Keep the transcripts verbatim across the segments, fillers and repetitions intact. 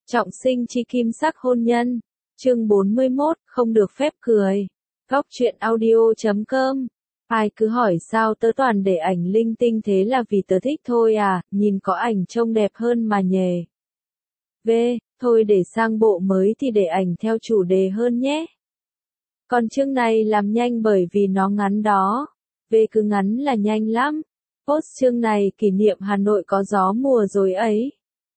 Trọng sinh chi kim sắc hôn nhân. Chương bốn mươi mốt, không được phép cười. Góc truyện audio chấm com. Ai cứ hỏi sao tớ toàn để ảnh linh tinh thế là vì tớ thích thôi à, nhìn có ảnh trông đẹp hơn mà nhề. V, thôi để sang bộ mới thì để ảnh theo chủ đề hơn nhé. Còn chương này làm nhanh bởi vì nó ngắn đó. V cứ ngắn là nhanh lắm. Post chương này kỷ niệm Hà Nội có gió mùa rồi ấy.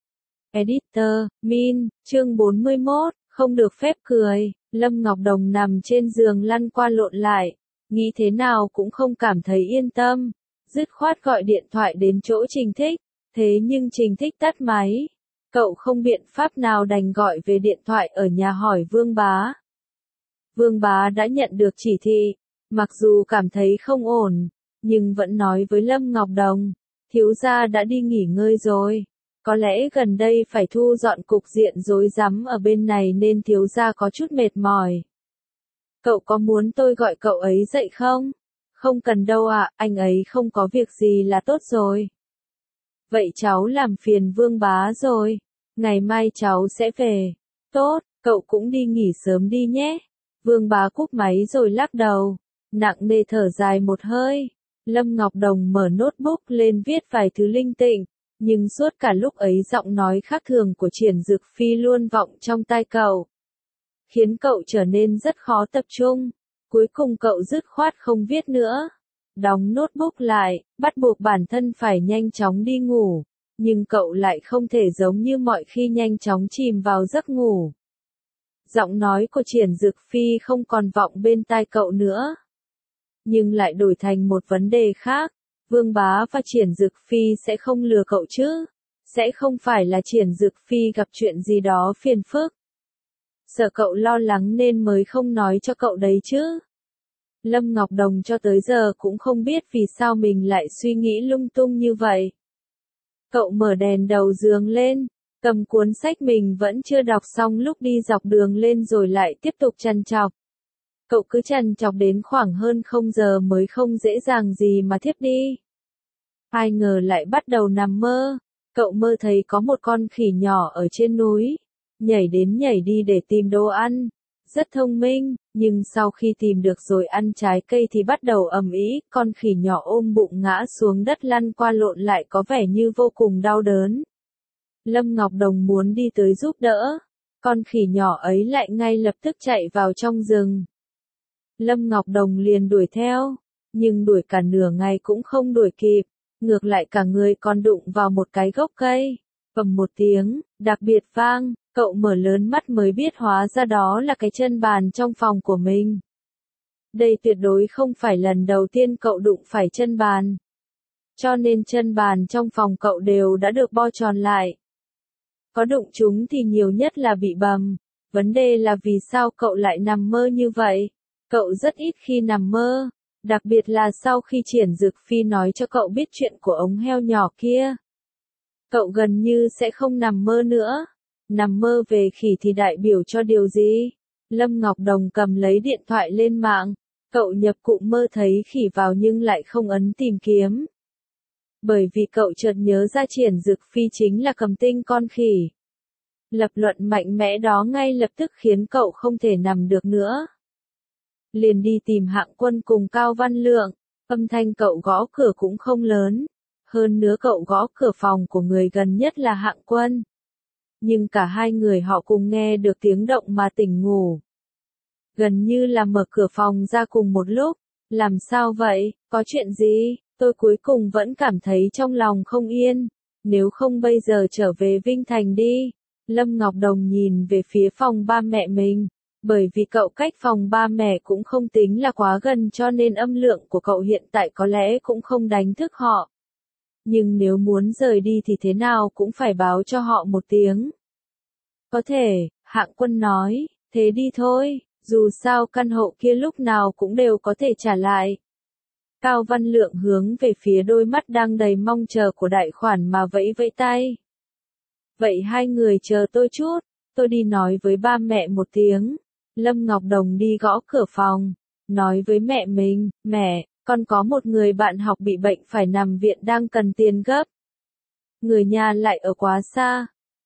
Editor, Min, chương bốn mươi mốt, không được phép cười. Lâm Ngọc Đồng nằm trên giường lăn qua lộn lại, nghĩ thế nào cũng không cảm thấy yên tâm, dứt khoát gọi điện thoại đến chỗ Trình Thích, thế nhưng Trình Thích tắt máy. Cậu không biện pháp nào đành gọi về điện thoại ở nhà hỏi Vương Bá. Vương Bá đã nhận được chỉ thị, mặc dù cảm thấy không ổn, nhưng vẫn nói với Lâm Ngọc Đồng, thiếu gia đã đi nghỉ ngơi rồi. Có lẽ gần đây phải thu dọn cục diện rối rắm ở bên này nên thiếu gia có chút mệt mỏi. Cậu có muốn tôi gọi cậu ấy dậy không? Không cần đâu ạ, anh ấy không có việc gì là tốt rồi. Vậy cháu làm phiền Vương Bá rồi. Ngày mai cháu sẽ về. Tốt, cậu cũng đi nghỉ sớm đi nhé. Vương Bá cúp máy rồi lắc đầu, nặng nề thở dài một hơi. Lâm Ngọc Đồng mở notebook lên viết vài thứ linh tinh. Nhưng suốt cả lúc ấy giọng nói khác thường của Triển Dực Phi luôn vọng trong tai cậu, khiến cậu trở nên rất khó tập trung. Cuối cùng cậu dứt khoát không viết nữa, đóng notebook lại, bắt buộc bản thân phải nhanh chóng đi ngủ, nhưng cậu lại không thể giống như mọi khi nhanh chóng chìm vào giấc ngủ. Giọng nói của Triển Dực Phi không còn vọng bên tai cậu nữa, nhưng lại đổi thành một vấn đề khác. Vương Bá và Triển Dực Phi sẽ không lừa cậu chứ? Sẽ không phải là Triển Dực Phi gặp chuyện gì đó phiền phức? Sợ cậu lo lắng nên mới không nói cho cậu đấy chứ? Lâm Ngọc Đồng cho tới giờ cũng không biết vì sao mình lại suy nghĩ lung tung như vậy. Cậu mở đèn đầu giường lên, cầm cuốn sách mình vẫn chưa đọc xong lúc đi dọc đường lên rồi lại tiếp tục trằn trọc. Cậu cứ trằn trọc đến khoảng hơn không giờ mới không dễ dàng gì mà thiếp đi. Ai ngờ lại bắt đầu nằm mơ. Cậu mơ thấy có một con khỉ nhỏ ở trên núi, nhảy đến nhảy đi để tìm đồ ăn. Rất thông minh, nhưng sau khi tìm được rồi ăn trái cây thì bắt đầu ầm ĩ. Con khỉ nhỏ ôm bụng ngã xuống đất lăn qua lộn lại có vẻ như vô cùng đau đớn. Lâm Ngọc Đồng muốn đi tới giúp đỡ. Con khỉ nhỏ ấy lại ngay lập tức chạy vào trong rừng. Lâm Ngọc Đồng liền đuổi theo, nhưng đuổi cả nửa ngày cũng không đuổi kịp, ngược lại cả người còn đụng vào một cái gốc cây, bầm một tiếng, đặc biệt vang, cậu mở lớn mắt mới biết hóa ra đó là cái chân bàn trong phòng của mình. Đây tuyệt đối không phải lần đầu tiên cậu đụng phải chân bàn, cho nên chân bàn trong phòng cậu đều đã được bo tròn lại. Có đụng chúng thì nhiều nhất là bị bầm, vấn đề là vì sao cậu lại nằm mơ như vậy? Cậu rất ít khi nằm mơ, đặc biệt là sau khi Triển Dực Phi nói cho cậu biết chuyện của ống heo nhỏ kia. Cậu gần như sẽ không nằm mơ nữa. Nằm mơ về khỉ thì đại biểu cho điều gì? Lâm Ngọc Đồng cầm lấy điện thoại lên mạng. Cậu nhập cụm mơ thấy khỉ vào nhưng lại không ấn tìm kiếm. Bởi vì cậu chợt nhớ ra Triển Dực Phi chính là cầm tinh con khỉ. Lập luận mạnh mẽ đó ngay lập tức khiến cậu không thể nằm được nữa. Liền đi tìm Hạng Quân cùng Cao Văn Lượng, âm thanh cậu gõ cửa cũng không lớn, hơn nữa cậu gõ cửa phòng của người gần nhất là Hạng Quân. Nhưng cả hai người họ cùng nghe được tiếng động mà tỉnh ngủ. Gần như là mở cửa phòng ra cùng một lúc, làm sao vậy, có chuyện gì, tôi cuối cùng vẫn cảm thấy trong lòng không yên, nếu không bây giờ trở về Vinh Thành đi. Lâm Ngọc Đồng nhìn về phía phòng ba mẹ mình. Bởi vì cậu cách phòng ba mẹ cũng không tính là quá gần cho nên âm lượng của cậu hiện tại có lẽ cũng không đánh thức họ. Nhưng nếu muốn rời đi thì thế nào cũng phải báo cho họ một tiếng. Có thể, Hạng Quân nói, thế đi thôi, dù sao căn hộ kia lúc nào cũng đều có thể trả lại. Cao Văn Lượng hướng về phía đôi mắt đang đầy mong chờ của đại khoản mà vẫy vẫy tay. Vậy hai người chờ tôi chút, tôi đi nói với ba mẹ một tiếng. Lâm Ngọc Đồng đi gõ cửa phòng, nói với mẹ mình, mẹ, con có một người bạn học bị bệnh phải nằm viện đang cần tiền gấp. Người nhà lại ở quá xa,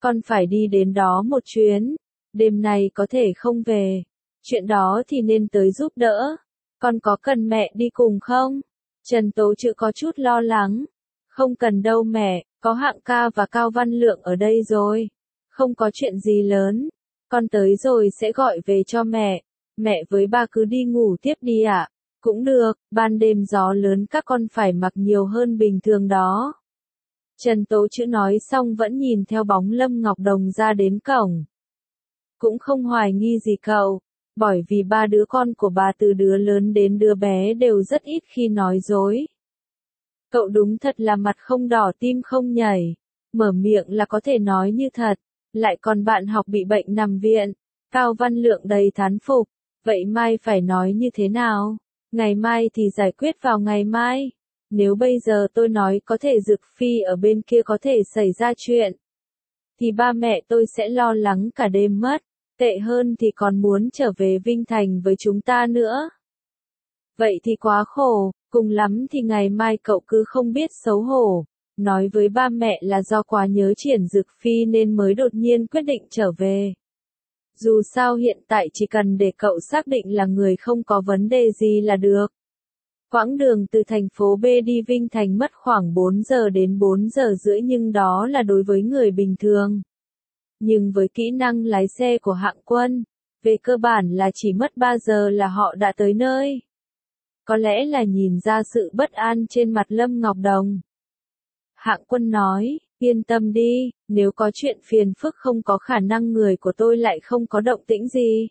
Con phải đi đến đó một chuyến, đêm nay có thể không về. Chuyện đó thì nên tới giúp đỡ. Con có cần mẹ đi cùng không? Trần Tố Trữ có chút lo lắng. Không cần đâu mẹ, có Hạng ca và Cao Văn Lượng ở đây rồi. Không có chuyện gì lớn. Con tới rồi sẽ gọi về cho mẹ. Mẹ với ba cứ đi ngủ tiếp đi ạ. À? Cũng được, ban đêm gió lớn các con phải mặc nhiều hơn bình thường đó. Trần Tố Trữ nói xong vẫn nhìn theo bóng Lâm Ngọc Đồng ra đến cổng. Cũng không hoài nghi gì cậu, bởi vì ba đứa con của bà từ đứa lớn đến đứa bé đều rất ít khi nói dối. Cậu đúng thật là mặt không đỏ tim không nhảy, mở miệng là có thể nói như thật, lại còn bạn học bị bệnh nằm viện. Cao Văn Lượng đầy thán phục, vậy mai phải nói như thế nào? Ngày mai thì giải quyết vào ngày mai. Nếu bây giờ tôi nói có thể Dực Phi ở bên kia có thể xảy ra chuyện, thì ba mẹ tôi sẽ lo lắng cả đêm mất, tệ hơn thì còn muốn trở về Vinh Thành với chúng ta nữa. Vậy thì quá khổ, cùng lắm thì ngày mai cậu cứ không biết xấu hổ, nói với ba mẹ là do quá nhớ Triển Dực Phi nên mới đột nhiên quyết định trở về. Dù sao hiện tại chỉ cần để cậu xác định là người không có vấn đề gì là được. Quãng đường từ thành phố B đi Vinh Thành mất khoảng bốn giờ đến bốn giờ rưỡi nhưng đó là đối với người bình thường. Nhưng với kỹ năng lái xe của Hạng Quân, về cơ bản là chỉ mất ba giờ là họ đã tới nơi. Có lẽ là nhìn ra sự bất an trên mặt Lâm Ngọc Đồng. Hạng Quân nói, yên tâm đi, nếu có chuyện phiền phức không có khả năng người của tôi lại không có động tĩnh gì.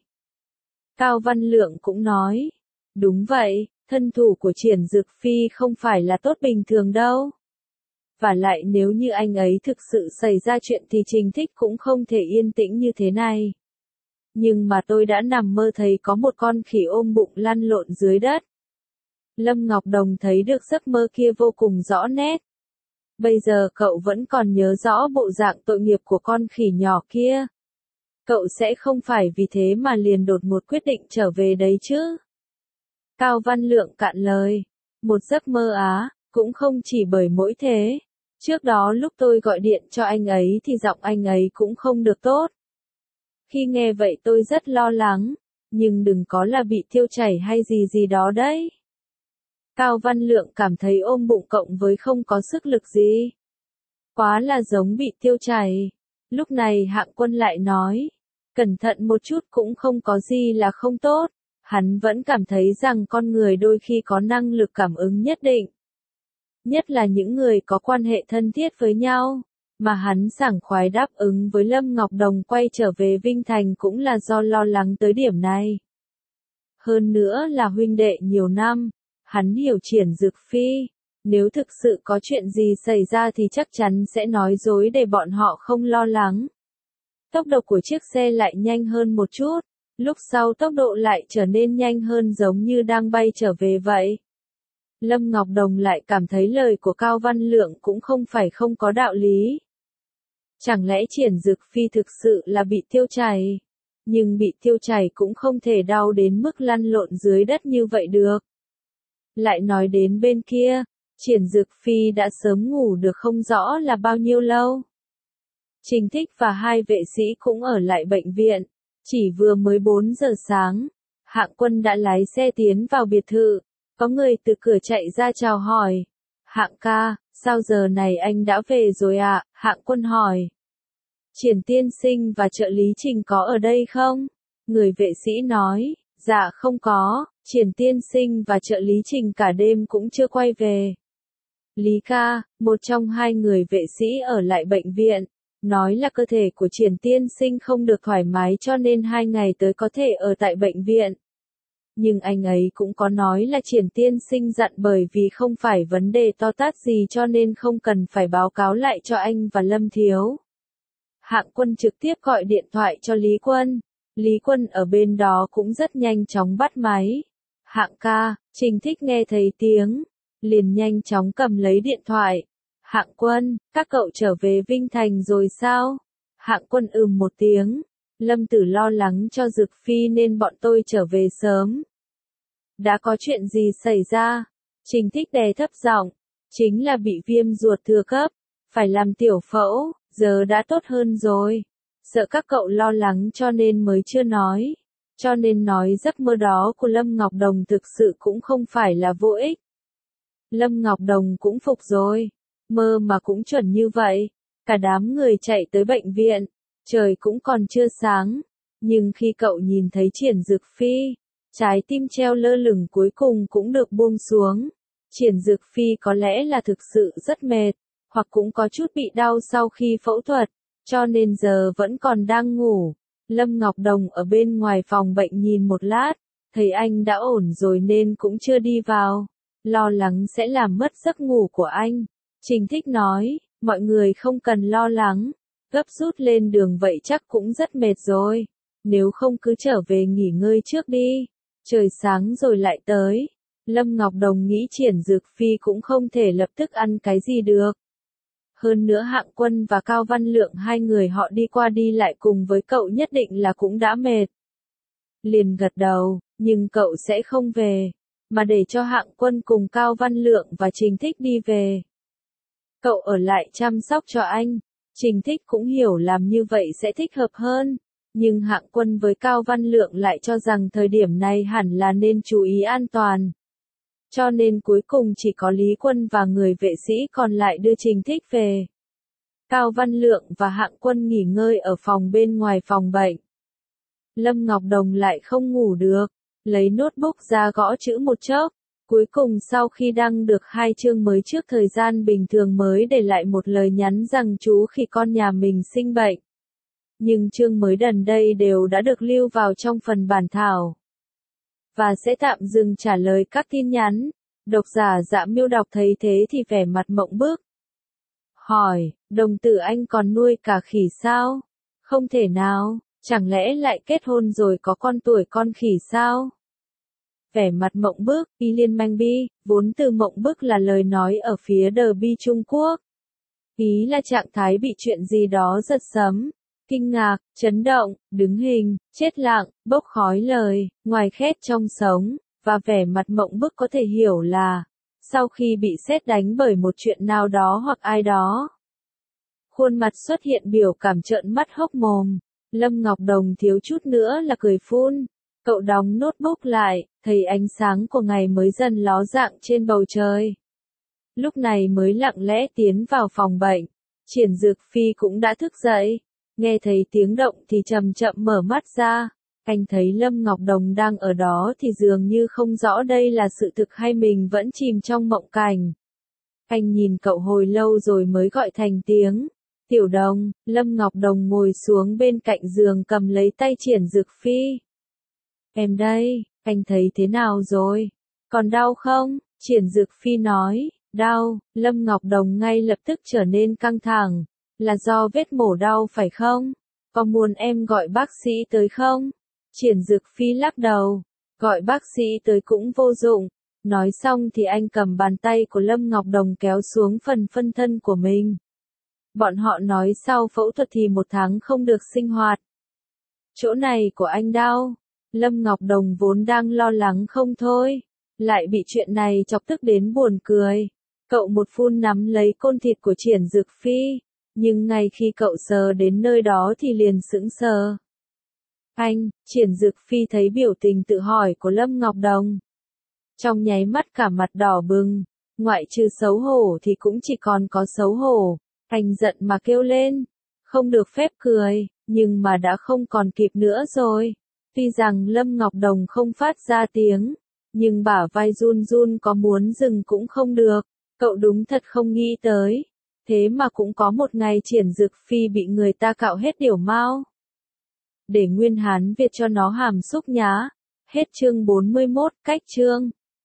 Cao Văn Lượng cũng nói, đúng vậy, thân thủ của Triển Dực Phi không phải là tốt bình thường đâu. Và lại nếu như anh ấy thực sự xảy ra chuyện thì Trình Thích cũng không thể yên tĩnh như thế này. Nhưng mà tôi đã nằm mơ thấy có một con khỉ ôm bụng lăn lộn dưới đất. Lâm Ngọc Đồng thấy được giấc mơ kia vô cùng rõ nét. Bây giờ cậu vẫn còn nhớ rõ bộ dạng tội nghiệp của con khỉ nhỏ kia. Cậu sẽ không phải vì thế mà liền đột ngột quyết định trở về đấy chứ. Cao Văn Lượng cạn lời. Một giấc mơ á, cũng không chỉ bởi mỗi thế. Trước đó lúc tôi gọi điện cho anh ấy thì giọng anh ấy cũng không được tốt. Khi nghe vậy tôi rất lo lắng, nhưng đừng có là bị tiêu chảy hay gì gì đó đấy. Cao Văn Lượng cảm thấy ôm bụng cộng với không có sức lực gì. Quá là giống bị tiêu chảy. Lúc này Hạng Quân lại nói, cẩn thận một chút cũng không có gì là không tốt. Hắn vẫn cảm thấy rằng con người đôi khi có năng lực cảm ứng nhất định. Nhất là những người có quan hệ thân thiết với nhau, mà hắn sảng khoái đáp ứng với Lâm Ngọc Đồng quay trở về Vinh Thành cũng là do lo lắng tới điểm này. Hơn nữa là huynh đệ nhiều năm, hắn hiểu Triển Dực Phi, nếu thực sự có chuyện gì xảy ra thì chắc chắn sẽ nói dối để bọn họ không lo lắng. Tốc độ của chiếc xe lại nhanh hơn một chút, lúc sau tốc độ lại trở nên nhanh hơn giống như đang bay trở về vậy. Lâm Ngọc Đồng lại cảm thấy lời của Cao Văn Lượng cũng không phải không có đạo lý. Chẳng lẽ Triển Dực Phi thực sự là bị tiêu chảy? Nhưng bị tiêu chảy cũng không thể đau đến mức lăn lộn dưới đất như vậy được. Lại nói đến bên kia, Triển Dực Phi đã sớm ngủ được không rõ là bao nhiêu lâu. Trình Thích và hai vệ sĩ cũng ở lại bệnh viện, chỉ vừa mới bốn giờ sáng, Hạng Quân đã lái xe tiến vào biệt thự, có người từ cửa chạy ra chào hỏi. Hạng ca, sao giờ này anh đã về rồi ạ? À? Hạng Quân hỏi. Triển tiên sinh và trợ lý Trình có ở đây không? Người vệ sĩ nói, dạ không có, Triển tiên sinh và trợ lý Trình cả đêm cũng chưa quay về. Lý ca, một trong hai người vệ sĩ ở lại bệnh viện, nói là cơ thể của Triển tiên sinh không được thoải mái cho nên hai ngày tới có thể ở tại bệnh viện. Nhưng anh ấy cũng có nói là Triển tiên sinh dặn bởi vì không phải vấn đề to tát gì cho nên không cần phải báo cáo lại cho anh và Lâm Thiếu. Hạng Quân trực tiếp gọi điện thoại cho Lý Quân. Lý Quân ở bên đó cũng rất nhanh chóng bắt máy. Hạng ca, Trình Thích nghe thấy tiếng, liền nhanh chóng cầm lấy điện thoại. Hạng Quân, các cậu trở về Vinh Thành rồi sao? Hạng Quân ừm một tiếng. Lâm Tử lo lắng cho Dực Phi nên bọn tôi trở về sớm. Đã có chuyện gì xảy ra? Trình Thích đè thấp giọng, chính là bị viêm ruột thừa cấp, phải làm tiểu phẫu, giờ đã tốt hơn rồi. Sợ các cậu lo lắng cho nên mới chưa nói. Cho nên nói giấc mơ đó của Lâm Ngọc Đồng thực sự cũng không phải là vô ích. Lâm Ngọc Đồng cũng phục rồi. Mơ mà cũng chuẩn như vậy. Cả đám người chạy tới bệnh viện. Trời cũng còn chưa sáng. Nhưng khi cậu nhìn thấy Triển Dực Phi, trái tim treo lơ lửng cuối cùng cũng được buông xuống. Triển Dực Phi có lẽ là thực sự rất mệt, hoặc cũng có chút bị đau sau khi phẫu thuật, cho nên giờ vẫn còn đang ngủ. Lâm Ngọc Đồng ở bên ngoài phòng bệnh nhìn một lát, thấy anh đã ổn rồi nên cũng chưa đi vào, lo lắng sẽ làm mất giấc ngủ của anh. Trình Thích nói, mọi người không cần lo lắng, gấp rút lên đường vậy chắc cũng rất mệt rồi, nếu không cứ trở về nghỉ ngơi trước đi, trời sáng rồi lại tới. Lâm Ngọc Đồng nghĩ Triển Dực Phi cũng không thể lập tức ăn cái gì được. Hơn nữa Hạng Quân và Cao Văn Lượng hai người họ đi qua đi lại cùng với cậu nhất định là cũng đã mệt. Liền gật đầu, nhưng cậu sẽ không về, mà để cho Hạng Quân cùng Cao Văn Lượng và Trình Thích đi về. Cậu ở lại chăm sóc cho anh. Trình Thích cũng hiểu làm như vậy sẽ thích hợp hơn, nhưng Hạng Quân với Cao Văn Lượng lại cho rằng thời điểm này hẳn là nên chú ý an toàn. Cho nên cuối cùng chỉ có Lý Quân và người vệ sĩ còn lại đưa Trình Thích về. Cao Văn Lượng và Hạng Quân nghỉ ngơi ở phòng bên ngoài phòng bệnh. Lâm Ngọc Đồng lại không ngủ được, lấy notebook ra gõ chữ một chốc. Cuối cùng sau khi đăng được hai chương mới trước thời gian bình thường mới để lại một lời nhắn rằng chú khi con nhà mình sinh bệnh. Nhưng chương mới gần đây đều đã được lưu vào trong phần bản thảo. Và sẽ tạm dừng trả lời các tin nhắn. Độc giả Dạ Miêu đọc thấy thế thì vẻ mặt mộng bức. Hỏi, đồng tử anh còn nuôi cả khỉ sao? Không thể nào, chẳng lẽ lại kết hôn rồi có con tuổi con khỉ sao? Vẻ mặt mộng bức, y liên manh bi, vốn từ mộng bức là lời nói ở phía đờ bi Trung Quốc. Ý là trạng thái bị chuyện gì đó giật sấm, kinh ngạc, chấn động, đứng hình, chết lặng, bốc khói lời, ngoài khét trong sống, và vẻ mặt mộng bức có thể hiểu là, sau khi bị sét đánh bởi một chuyện nào đó hoặc ai đó. Khuôn mặt xuất hiện biểu cảm trợn mắt hốc mồm, Lâm Ngọc Đồng thiếu chút nữa là cười phun. Cậu đóng notebook lại, thấy ánh sáng của ngày mới dần ló dạng trên bầu trời. Lúc này mới lặng lẽ tiến vào phòng bệnh. Triển Dực Phi cũng đã thức dậy. Nghe thấy tiếng động thì chậm chậm mở mắt ra. Anh thấy Lâm Ngọc Đồng đang ở đó thì dường như không rõ đây là sự thực hay mình vẫn chìm trong mộng cảnh. Anh nhìn cậu hồi lâu rồi mới gọi thành tiếng. Tiểu Đồng. Lâm Ngọc Đồng ngồi xuống bên cạnh giường cầm lấy tay Triển Dực Phi. Em đây, anh thấy thế nào rồi? Còn đau không? Triển Dực Phi nói, đau. Lâm Ngọc Đồng ngay lập tức trở nên căng thẳng. Là do vết mổ đau phải không? Có muốn em gọi bác sĩ tới không? Triển Dực Phi lắc đầu. Gọi bác sĩ tới cũng vô dụng. Nói xong thì anh cầm bàn tay của Lâm Ngọc Đồng kéo xuống phần phân thân của mình. Bọn họ nói sau phẫu thuật thì một tháng không được sinh hoạt. Chỗ này của anh đau. Lâm Ngọc Đồng vốn đang lo lắng không thôi, lại bị chuyện này chọc tức đến buồn cười. Cậu một phun nắm lấy côn thịt của Triển Dực Phi, nhưng ngay khi cậu sờ đến nơi đó thì liền sững sờ. Anh, Triển Dực Phi thấy biểu tình tự hỏi của Lâm Ngọc Đồng. Trong nháy mắt cả mặt đỏ bừng, ngoại trừ xấu hổ thì cũng chỉ còn có xấu hổ. Anh giận mà kêu lên, không được phép cười, nhưng mà đã không còn kịp nữa rồi. Tuy rằng Lâm Ngọc Đồng không phát ra tiếng, nhưng bả vai run run có muốn dừng cũng không được, cậu đúng thật không nghĩ tới. Thế mà cũng có một ngày Triển Dực Phi bị người ta cạo hết điểu mao. Để nguyên Hán Việt cho nó hàm xúc nhá. Hết chương bốn mươi mốt, cách chương.